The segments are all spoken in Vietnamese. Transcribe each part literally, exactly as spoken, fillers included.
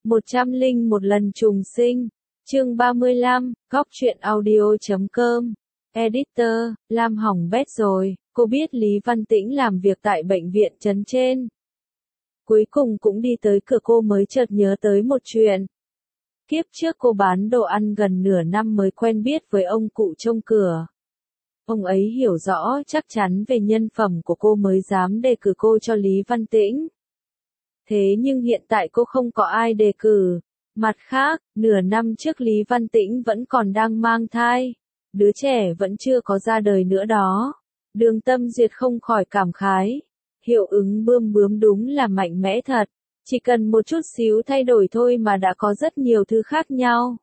một trăm lẻ một lần trùng sinh. Chương ba mươi lăm, góc truyện audio chấm com. Editor, Lam hỏng bét rồi, cô biết Lý Văn Tĩnh làm việc tại bệnh viện trấn trên. Cuối cùng cũng đi tới cửa, cô mới chợt nhớ tới một chuyện. Kiếp trước cô bán đồ ăn gần nửa năm mới quen biết với ông cụ trông cửa. Ông ấy hiểu rõ chắc chắn về nhân phẩm của cô mới dám đề cử cô cho Lý Văn Tĩnh. Thế nhưng hiện tại cô không có ai đề cử. Mặt khác, nửa năm trước Lý Văn Tĩnh vẫn còn đang mang thai. Đứa trẻ vẫn chưa có ra đời nữa đó. Đường Tâm Duyệt không khỏi cảm khái. Hiệu ứng bươm bướm đúng là mạnh mẽ thật. Chỉ cần một chút xíu thay đổi thôi mà đã có rất nhiều thứ khác nhau.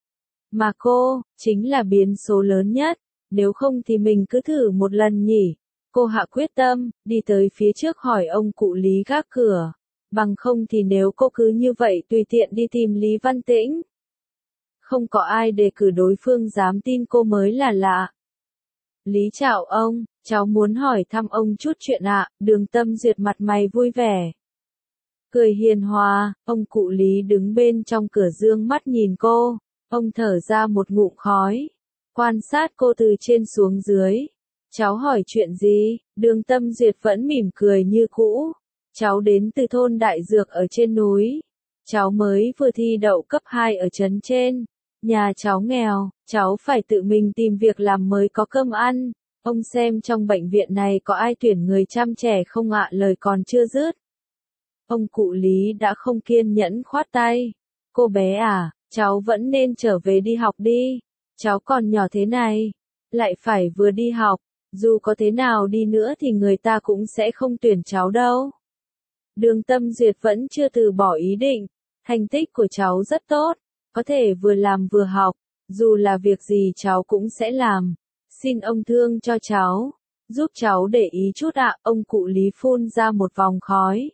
Mà cô, chính là biến số lớn nhất. Nếu không thì mình cứ thử một lần nhỉ. Cô hạ quyết tâm, đi tới phía trước hỏi ông cụ Lý gác cửa. Bằng không thì nếu cô cứ như vậy tùy tiện đi tìm Lý Văn Tĩnh. Không có ai đề cử đối phương dám tin cô mới là lạ. Lý chào ông, cháu muốn hỏi thăm ông chút chuyện ạ. Đường Tâm Duyệt mặt mày vui vẻ. Cười hiền hòa, ông cụ Lý đứng bên trong cửa dương mắt nhìn cô. Ông thở ra một ngụm khói. Quan sát cô từ trên xuống dưới. Cháu hỏi chuyện gì? Đường Tâm Duyệt vẫn mỉm cười như cũ. Cháu đến từ thôn Đại Dược ở trên núi. Cháu mới vừa thi đậu cấp hai ở trấn trên. Nhà cháu nghèo, cháu phải tự mình tìm việc làm mới có cơm ăn. Ông xem trong bệnh viện này có ai tuyển người chăm trẻ không ạ? Lời còn chưa dứt. Ông cụ Lý đã không kiên nhẫn khoát tay. Cô bé à, cháu vẫn nên trở về đi học đi. Cháu còn nhỏ thế này, lại phải vừa đi học. Dù có thế nào đi nữa thì người ta cũng sẽ không tuyển cháu đâu. Đường Tâm Duyệt vẫn chưa từ bỏ ý định. Thành tích của cháu rất tốt. Có thể vừa làm vừa học. Dù là việc gì cháu cũng sẽ làm. Xin ông thương cho cháu. Giúp cháu để ý chút ạ. Ông cụ Lý phun ra một vòng khói.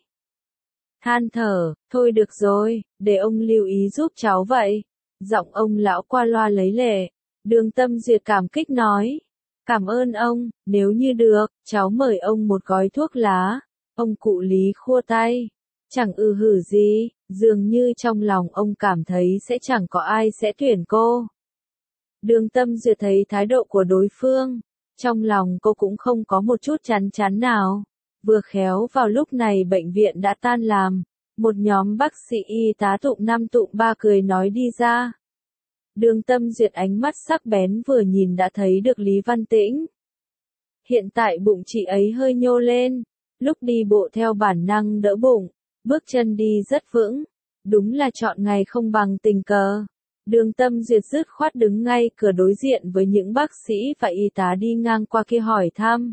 Than thở, thôi được rồi, để ông lưu ý giúp cháu vậy. Giọng ông lão qua loa lấy lệ. Đường Tâm Duyệt cảm kích nói. Cảm ơn ông, nếu như được, cháu mời ông một gói thuốc lá. Ông cụ Lý khua tay. Chẳng ư hử gì, dường như trong lòng ông cảm thấy sẽ chẳng có ai sẽ tuyển cô. Đường Tâm Duyệt thấy thái độ của đối phương. Trong lòng cô cũng không có một chút chán chán nào. Vừa khéo vào lúc này bệnh viện đã tan làm. Một nhóm bác sĩ y tá tụng năm tụng ba cười nói đi ra. Đường Tâm Duyệt ánh mắt sắc bén vừa nhìn đã thấy được Lý Văn Tĩnh. Hiện tại bụng chị ấy hơi nhô lên. Lúc đi bộ theo bản năng đỡ bụng. Bước chân đi rất vững. Đúng là chọn ngày không bằng tình cờ. Đường Tâm Duyệt dứt khoát đứng ngay cửa đối diện với những bác sĩ và y tá đi ngang qua kia hỏi thăm.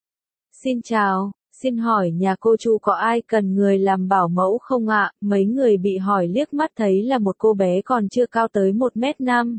Xin chào, xin hỏi nhà cô chú có ai cần người làm bảo mẫu không ạ? Mấy người bị hỏi liếc mắt thấy là một cô bé còn chưa cao tới một mét năm.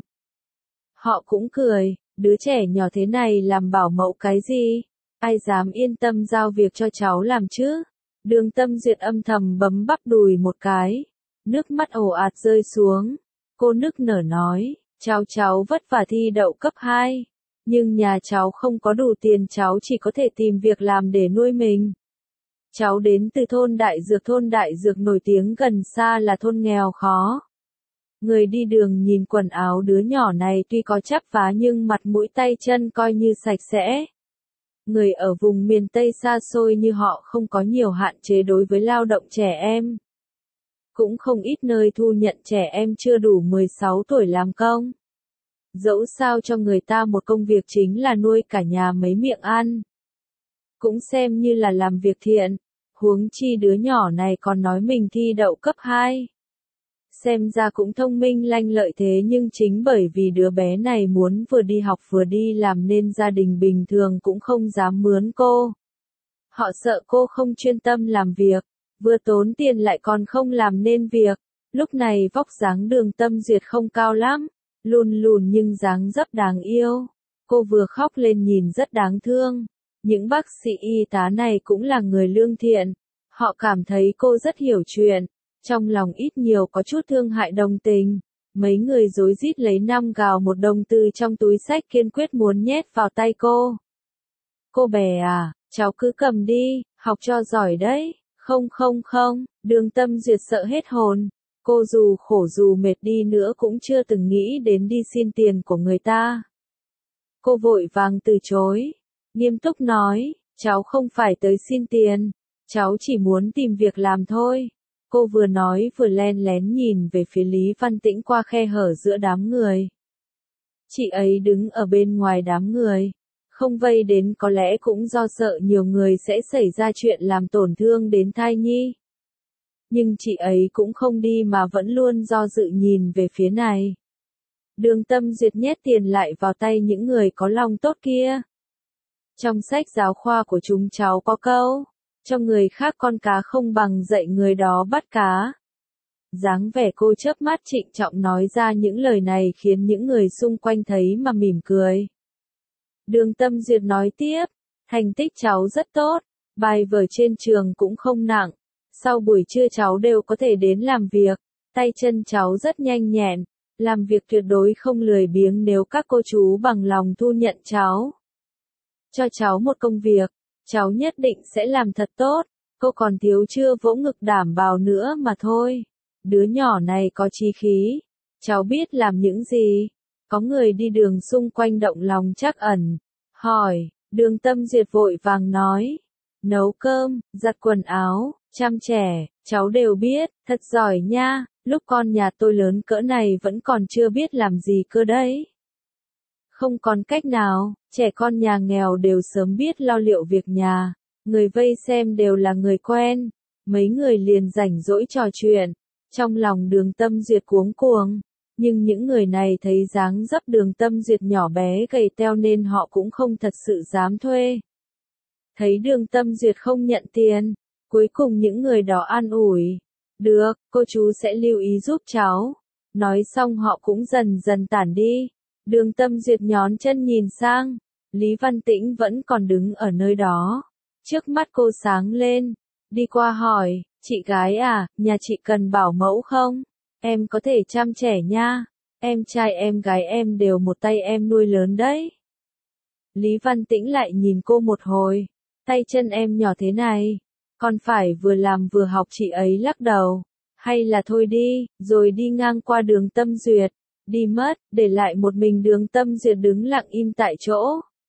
Họ cũng cười, đứa trẻ nhỏ thế này làm bảo mẫu cái gì? Ai dám yên tâm giao việc cho cháu làm chứ? Đường Tâm Duyệt âm thầm bấm bắp đùi một cái. Nước mắt ồ ạt rơi xuống. Cô nức nở nói, cháu cháu vất vả thi đậu cấp hai. Nhưng nhà cháu không có đủ tiền, cháu chỉ có thể tìm việc làm để nuôi mình. Cháu đến từ thôn Đại Dược. Thôn Đại Dược nổi tiếng gần xa là thôn nghèo khó. Người đi đường nhìn quần áo đứa nhỏ này tuy có chắp vá nhưng mặt mũi tay chân coi như sạch sẽ. Người ở vùng miền Tây xa xôi như họ không có nhiều hạn chế đối với lao động trẻ em. Cũng không ít nơi thu nhận trẻ em chưa đủ mười sáu tuổi làm công. Dẫu sao cho người ta một công việc chính là nuôi cả nhà mấy miệng ăn. Cũng xem như là làm việc thiện. Huống chi đứa nhỏ này còn nói mình thi đậu cấp hai. Xem ra cũng thông minh lanh lợi thế nhưng chính bởi vì đứa bé này muốn vừa đi học vừa đi làm nên gia đình bình thường cũng không dám mướn cô. Họ sợ cô không chuyên tâm làm việc, vừa tốn tiền lại còn không làm nên việc. Lúc này vóc dáng Đường Tâm Duyệt không cao lắm, lùn lùn nhưng dáng dấp đáng yêu. Cô vừa khóc lên nhìn rất đáng thương. Những bác sĩ y tá này cũng là người lương thiện. Họ cảm thấy cô rất hiểu chuyện. Trong lòng ít nhiều có chút thương hại đồng tình. Mấy người rối rít lấy năm gào một đồng từ trong túi xách kiên quyết muốn nhét vào tay cô. Cô bé à, cháu cứ cầm đi, học cho giỏi đấy. Không không không, Đường Tâm Duyệt sợ hết hồn. Cô dù khổ dù mệt đi nữa cũng chưa từng nghĩ đến đi xin tiền của người ta. Cô vội vàng từ chối, nghiêm túc nói, cháu không phải tới xin tiền, cháu chỉ muốn tìm việc làm thôi. Cô vừa nói vừa len lén nhìn về phía Lý Văn Tĩnh qua khe hở giữa đám người. Chị ấy đứng ở bên ngoài đám người, không vây đến có lẽ cũng do sợ nhiều người sẽ xảy ra chuyện làm tổn thương đến thai nhi. Nhưng chị ấy cũng không đi mà vẫn luôn do dự nhìn về phía này. Đường Tâm Duyệt nhét tiền lại vào tay những người có lòng tốt kia. Trong sách giáo khoa của chúng cháu có câu, cho người khác con cá không bằng dạy người đó bắt cá. Dáng vẻ cô chớp mắt trịnh trọng nói ra những lời này khiến những người xung quanh thấy mà mỉm cười. Đường Tâm Duyệt nói tiếp, thành tích cháu rất tốt, bài vở trên trường cũng không nặng, sau buổi trưa cháu đều có thể đến làm việc, tay chân cháu rất nhanh nhẹn, làm việc tuyệt đối không lười biếng nếu các cô chú bằng lòng thu nhận cháu. Cho cháu một công việc, cháu nhất định sẽ làm thật tốt, cô còn thiếu chưa vỗ ngực đảm bảo nữa mà thôi. Đứa nhỏ này có chí khí, cháu biết làm những gì. Có người đi đường xung quanh động lòng trắc ẩn, hỏi, Đường Tâm Duyệt vội vàng nói, nấu cơm, giặt quần áo, chăm trẻ, cháu đều biết, thật giỏi nha, lúc con nhà tôi lớn cỡ này vẫn còn chưa biết làm gì cơ đấy. Không còn cách nào, trẻ con nhà nghèo đều sớm biết lo liệu việc nhà, người vây xem đều là người quen, mấy người liền rảnh rỗi trò chuyện, trong lòng Đường Tâm Duyệt cuống cuồng. Nhưng những người này thấy dáng dấp Đường Tâm Duyệt nhỏ bé gầy teo nên họ cũng không thật sự dám thuê. Thấy Đường Tâm Duyệt không nhận tiền, cuối cùng những người đó an ủi. Được, cô chú sẽ lưu ý giúp cháu. Nói xong họ cũng dần dần tản đi. Đường Tâm Duyệt nhón chân nhìn sang. Lý Văn Tĩnh vẫn còn đứng ở nơi đó. Trước mắt cô sáng lên. Đi qua hỏi, chị gái à, nhà chị cần bảo mẫu không? Em có thể chăm trẻ nha. Em trai em gái em đều một tay em nuôi lớn đấy. Lý Văn Tĩnh lại nhìn cô một hồi. Tay chân em nhỏ thế này. Còn phải vừa làm vừa học, chị ấy lắc đầu. Hay là thôi đi, rồi đi ngang qua Đường Tâm Duyệt. Đi mất, để lại một mình Đường Tâm Duyệt đứng lặng im tại chỗ.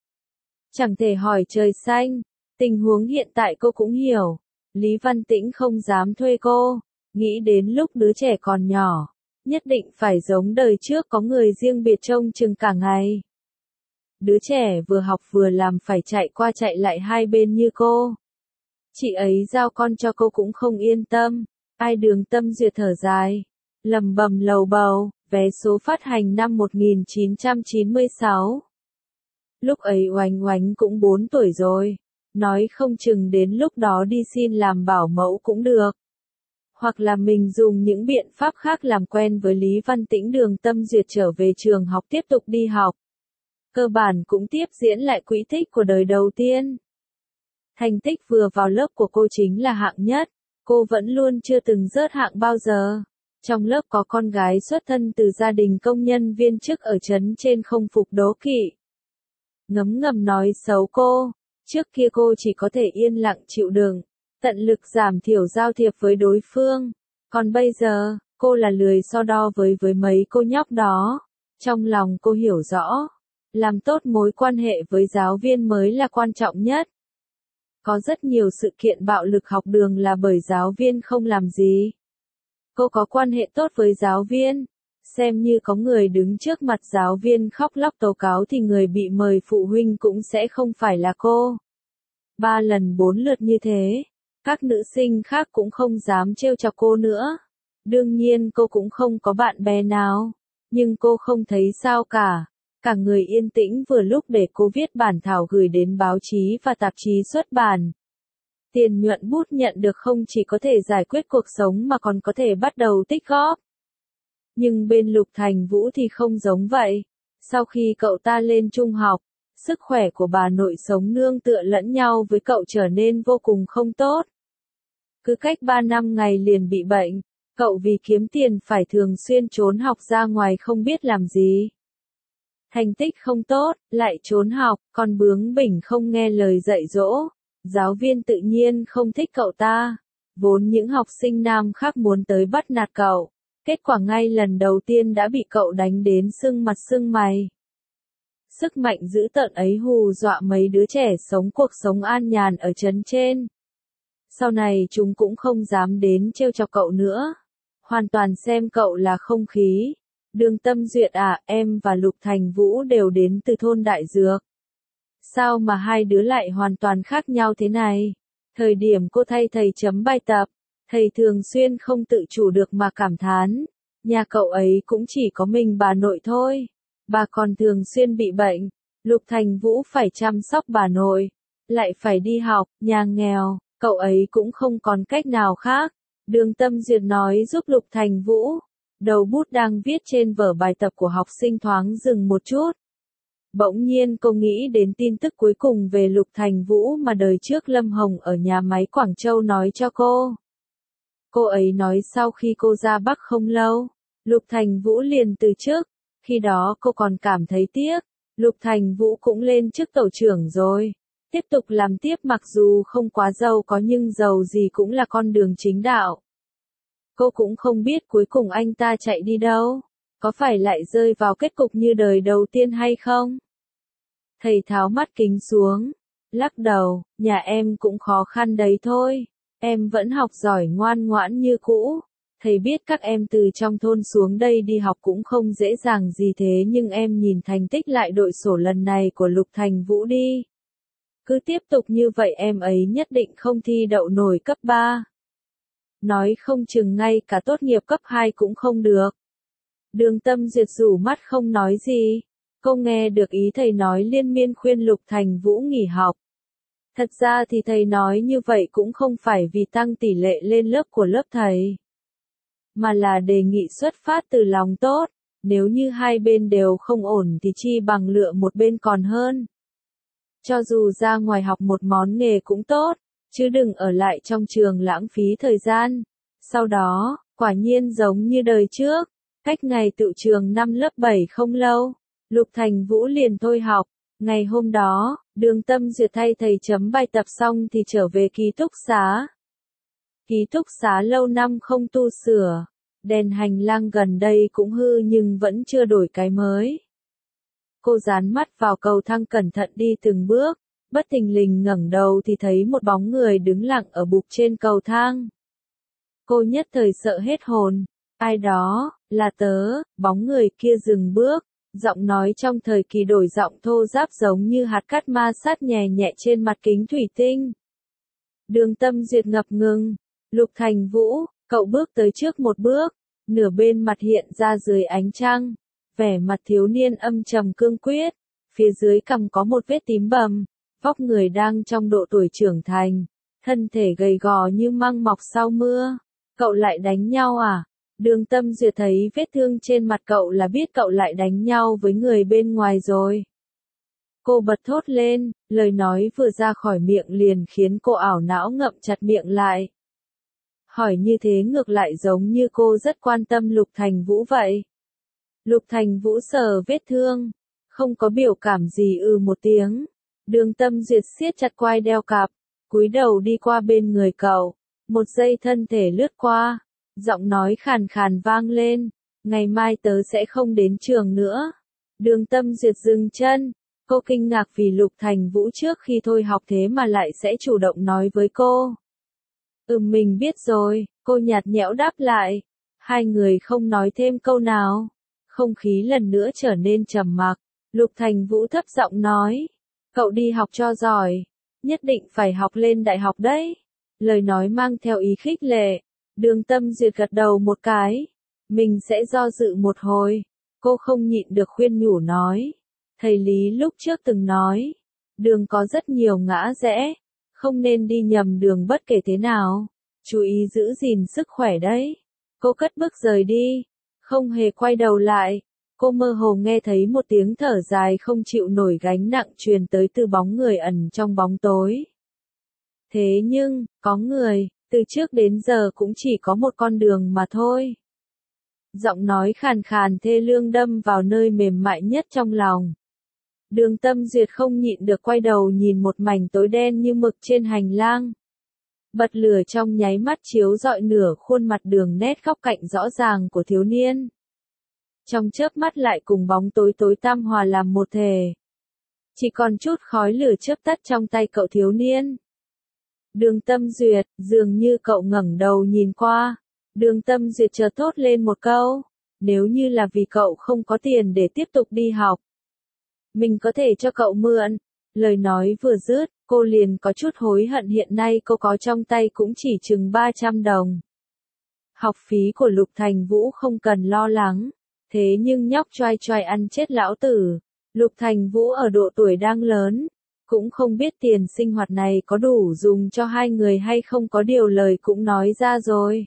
Chẳng thể hỏi trời xanh. Tình huống hiện tại cô cũng hiểu. Lý Văn Tĩnh không dám thuê cô. Nghĩ đến lúc đứa trẻ còn nhỏ, nhất định phải giống đời trước có người riêng biệt trông chừng cả ngày. Đứa trẻ vừa học vừa làm phải chạy qua chạy lại hai bên như cô. Chị ấy giao con cho cô cũng không yên tâm. Ai Đường Tâm Duyệt thở dài, lầm bầm lầu bầu, vé số phát hành năm một nghìn chín trăm chín mươi sáu. Lúc ấy Oánh Oánh cũng bốn tuổi rồi, nói không chừng đến lúc đó đi xin làm bảo mẫu cũng được. Hoặc là mình dùng những biện pháp khác làm quen với Lý Văn Tĩnh. Đường Tâm Duyệt trở về trường học tiếp tục đi học. Cơ bản cũng tiếp diễn lại quỹ tích của đời đầu tiên. Thành tích vừa vào lớp của cô chính là hạng nhất. Cô vẫn luôn chưa từng rớt hạng bao giờ. Trong lớp có con gái xuất thân từ gia đình công nhân viên chức ở trấn trên không phục đố kỵ. Ngấm ngầm nói xấu cô. Trước kia cô chỉ có thể yên lặng chịu đựng, tận lực giảm thiểu giao thiệp với đối phương. Còn bây giờ, cô là lười so đo với với mấy cô nhóc đó. Trong lòng cô hiểu rõ, làm tốt mối quan hệ với giáo viên mới là quan trọng nhất. Có rất nhiều sự kiện bạo lực học đường là bởi giáo viên không làm gì. Cô có quan hệ tốt với giáo viên, xem như có người đứng trước mặt giáo viên khóc lóc tố cáo thì người bị mời phụ huynh cũng sẽ không phải là cô. Ba lần bốn lượt như thế, các nữ sinh khác cũng không dám trêu chọc cô nữa. Đương nhiên cô cũng không có bạn bè nào, nhưng cô không thấy sao cả. Cả người yên tĩnh vừa lúc để cô viết bản thảo gửi đến báo chí và tạp chí xuất bản. Tiền nhuận bút nhận được không chỉ có thể giải quyết cuộc sống mà còn có thể bắt đầu tích góp. Nhưng bên Lục Thành Vũ thì không giống vậy. Sau khi cậu ta lên trung học, sức khỏe của bà nội sống nương tựa lẫn nhau với cậu trở nên vô cùng không tốt. Cứ cách ba năm ngày liền bị bệnh, cậu vì kiếm tiền phải thường xuyên trốn học ra ngoài không biết làm gì. Thành tích không tốt, lại trốn học, còn bướng bỉnh không nghe lời dạy dỗ. Giáo viên tự nhiên không thích cậu ta. Vốn những học sinh nam khác muốn tới bắt nạt cậu, Kết quả ngay lần đầu tiên đã bị cậu đánh đến sưng mặt sưng mày. Sức mạnh dữ tợn ấy hù dọa mấy đứa trẻ sống cuộc sống an nhàn ở trấn trên. Sau này chúng cũng không dám đến trêu chọc cậu nữa. Hoàn toàn xem cậu là không khí. Đường Tâm Duyệt à, em và Lục Thành Vũ đều đến từ thôn Đại Dược. Sao mà hai đứa lại hoàn toàn khác nhau thế này? Thời điểm cô thay thầy chấm bài tập, thầy thường xuyên không tự chủ được mà cảm thán. Nhà cậu ấy cũng chỉ có mình bà nội thôi. Bà còn thường xuyên bị bệnh. Lục Thành Vũ phải chăm sóc bà nội. Lại phải đi học, nhà nghèo, cậu ấy cũng không còn cách nào khác. Đường Tâm Duyệt nói giúp Lục Thành Vũ. Đầu bút đang viết trên vở bài tập của học sinh thoáng dừng một chút. Bỗng nhiên cô nghĩ đến tin tức cuối cùng về Lục Thành Vũ mà đời trước Lâm Hồng ở nhà máy Quảng Châu nói cho cô. Cô ấy nói sau khi cô ra Bắc không lâu, Lục Thành Vũ liền từ chức. Khi đó cô còn cảm thấy tiếc, Lục Thành Vũ cũng lên chức tổ trưởng rồi. Tiếp tục làm tiếp mặc dù không quá giàu có nhưng giàu gì cũng là con đường chính đạo. Cô cũng không biết cuối cùng anh ta chạy đi đâu, có phải lại rơi vào kết cục như đời đầu tiên hay không? Thầy tháo mắt kính xuống, lắc đầu, nhà em cũng khó khăn đấy thôi, em vẫn học giỏi ngoan ngoãn như cũ. Thầy biết các em từ trong thôn xuống đây đi học cũng không dễ dàng gì thế nhưng em nhìn thành tích lại đội sổ lần này của Lục Thành Vũ đi. Cứ tiếp tục như vậy em ấy nhất định không thi đậu nổi cấp ba. Nói không chừng ngay cả tốt nghiệp cấp hai cũng không được. Đường Tâm Duyệt rủ mắt không nói gì. Cô nghe được ý thầy nói liên miên khuyên Lục Thành Vũ nghỉ học. Thật ra thì thầy nói như vậy cũng không phải vì tăng tỷ lệ lên lớp của lớp thầy, mà là đề nghị xuất phát từ lòng tốt. Nếu như hai bên đều không ổn thì chi bằng lựa một bên còn hơn. Cho dù ra ngoài học một món nghề cũng tốt, chứ đừng ở lại trong trường lãng phí thời gian. Sau đó, quả nhiên giống như đời trước, cách ngày tự trường năm lớp bảy không lâu, Lục Thành Vũ liền thôi học. Ngày hôm đó, Đường Tâm Duyệt thay thầy chấm bài tập xong thì trở về ký túc xá. Ký túc xá lâu năm không tu sửa, đèn hành lang gần đây cũng hư nhưng vẫn chưa đổi cái mới. Cô dán mắt vào cầu thang cẩn thận đi từng bước, bất thình lình ngẩng đầu thì thấy một bóng người đứng lặng ở bục trên cầu thang. Cô nhất thời sợ hết hồn, ai đó, là tớ, bóng người kia dừng bước, giọng nói trong thời kỳ đổi giọng thô ráp giống như hạt cát ma sát nhẹ nhẹ trên mặt kính thủy tinh. Đường Tâm Duyệt ngập ngừng, Lục Thành Vũ, cậu bước tới trước một bước, nửa bên mặt hiện ra dưới ánh trăng, vẻ mặt thiếu niên âm trầm cương quyết, phía dưới cằm có một vết tím bầm, vóc người đang trong độ tuổi trưởng thành, thân thể gầy gò như măng mọc sau mưa. Cậu lại đánh nhau à? Đường Tâm Duyệt thấy vết thương trên mặt cậu là biết cậu lại đánh nhau với người bên ngoài rồi. Cô bật thốt lên, lời nói vừa ra khỏi miệng liền khiến cô ảo não ngậm chặt miệng lại. Hỏi như thế ngược lại giống như cô rất quan tâm Lục Thành Vũ vậy. Lục Thành Vũ sờ vết thương, không có biểu cảm gì ừ một tiếng. Đường Tâm Duyệt siết chặt quai đeo cặp, cúi đầu đi qua bên người cậu. Một giây thân thể lướt qua, giọng nói khàn khàn vang lên, ngày mai tớ sẽ không đến trường nữa. Đường Tâm Duyệt dừng chân, cô kinh ngạc vì Lục Thành Vũ trước khi thôi học thế mà lại sẽ chủ động nói với cô. Ừm mình biết rồi, cô nhạt nhẽo đáp lại. Hai người không nói thêm câu nào. Không khí lần nữa trở nên trầm mặc. Lục Thành Vũ thấp giọng nói, cậu đi học cho giỏi, nhất định phải học lên đại học đấy. Lời nói mang theo ý khích lệ. Đường Tâm Duyệt gật đầu một cái. Mình sẽ do dự một hồi. Cô không nhịn được khuyên nhủ nói. Thầy Lý lúc trước từng nói, đường có rất nhiều ngã rẽ, không nên đi nhầm đường bất kể thế nào. Chú ý giữ gìn sức khỏe đấy. Cô cất bước rời đi, không hề quay đầu lại. Cô mơ hồ nghe thấy một tiếng thở dài không chịu nổi gánh nặng truyền tới từ bóng người ẩn trong bóng tối. Thế nhưng, có người, từ trước đến giờ cũng chỉ có một con đường mà thôi. Giọng nói khàn khàn thê lương đâm vào nơi mềm mại nhất trong lòng. Đường Tâm Duyệt không nhịn được quay đầu nhìn một mảnh tối đen như mực trên hành lang. Bật lửa trong nháy mắt chiếu rọi nửa khuôn mặt đường nét góc cạnh rõ ràng của thiếu niên. Trong chớp mắt lại cùng bóng tối tối tăm hòa làm một thể. Chỉ còn chút khói lửa chớp tắt trong tay cậu thiếu niên. Đường Tâm Duyệt, dường như cậu ngẩng đầu nhìn qua. Đường Tâm Duyệt chợt thốt lên một câu. Nếu như là vì cậu không có tiền để tiếp tục đi học, mình có thể cho cậu mượn. Lời nói vừa dứt, cô liền có chút hối hận hiện nay cô có trong tay cũng chỉ chừng ba trăm đồng. Học phí của Lục Thành Vũ không cần lo lắng. Thế nhưng nhóc choai choai ăn chết lão tử. Lục Thành Vũ ở độ tuổi đang lớn. Cũng không biết tiền sinh hoạt này có đủ dùng cho hai người hay không, có điều lời cũng nói ra rồi.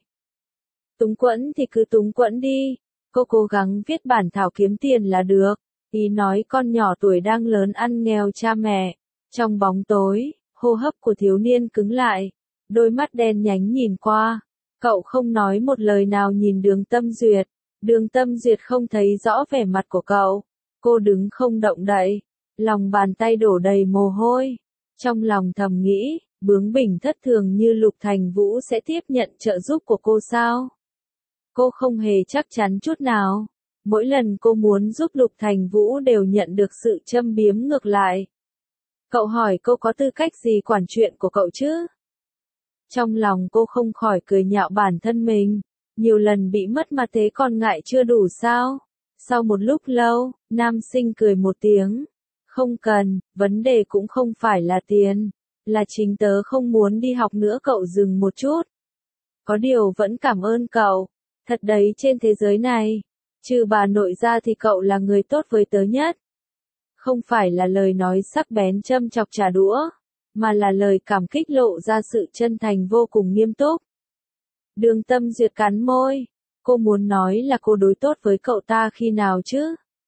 Túng quẫn thì cứ túng quẫn đi. Cô cố gắng viết bản thảo kiếm tiền là được. Ý nói con nhỏ tuổi đang lớn ăn nghèo cha mẹ. Trong bóng tối, hô hấp của thiếu niên cứng lại. Đôi mắt đen nhánh nhìn qua. Cậu không nói một lời nào nhìn Đường Tâm Duyệt. Đường Tâm Duyệt không thấy rõ vẻ mặt của cậu. Cô đứng không động đậy. Lòng bàn tay đổ đầy mồ hôi. Trong lòng thầm nghĩ, bướng bỉnh thất thường như Lục Thành Vũ sẽ tiếp nhận trợ giúp của cô sao? Cô không hề chắc chắn chút nào. Mỗi lần cô muốn giúp Lục Thành Vũ đều nhận được sự châm biếm ngược lại. Cậu hỏi cô có tư cách gì quản chuyện của cậu chứ? Trong lòng cô không khỏi cười nhạo bản thân mình. Nhiều lần bị mất mặt thế còn ngại chưa đủ sao? Sau một lúc lâu, nam sinh cười một tiếng. Không cần, vấn đề cũng không phải là tiền. Là chính tớ không muốn đi học nữa. Cậu dừng một chút. Có điều vẫn cảm ơn cậu. Thật đấy, trên thế giới này, trừ bà nội ra thì cậu là người tốt với tớ nhất. Không phải là lời nói sắc bén châm chọc trả đũa, mà là lời cảm kích lộ ra sự chân thành vô cùng nghiêm túc. Đường Tâm Duyệt cắn môi. Cô muốn nói là cô đối tốt với cậu ta khi nào chứ?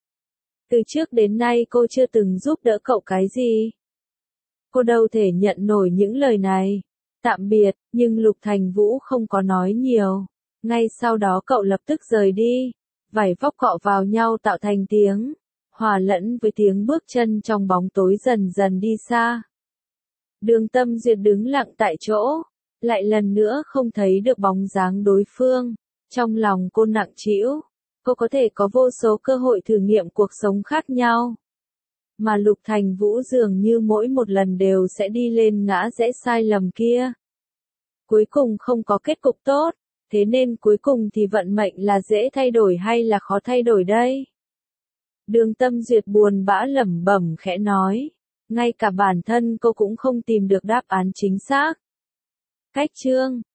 Từ trước đến nay cô chưa từng giúp đỡ cậu cái gì. Cô đâu thể nhận nổi những lời này. Tạm biệt, nhưng Lục Thành Vũ không có nói nhiều. Ngay sau đó cậu lập tức rời đi. Vảy vóc cọ vào nhau tạo thành tiếng, hòa lẫn với tiếng bước chân trong bóng tối dần dần đi xa. Đường Tâm Duyệt đứng lặng tại chỗ, lại lần nữa không thấy được bóng dáng đối phương. Trong lòng cô nặng trĩu, cô có thể có vô số cơ hội thử nghiệm cuộc sống khác nhau. Mà Lục Thành Vũ dường như mỗi một lần đều sẽ đi lên ngã rẽ sai lầm kia. Cuối cùng không có kết cục tốt, thế nên cuối cùng thì vận mệnh là dễ thay đổi hay là khó thay đổi đây? Đường Tâm Duyệt buồn bã lẩm bẩm khẽ nói. Ngay cả bản thân cô cũng không tìm được đáp án chính xác. Cách chương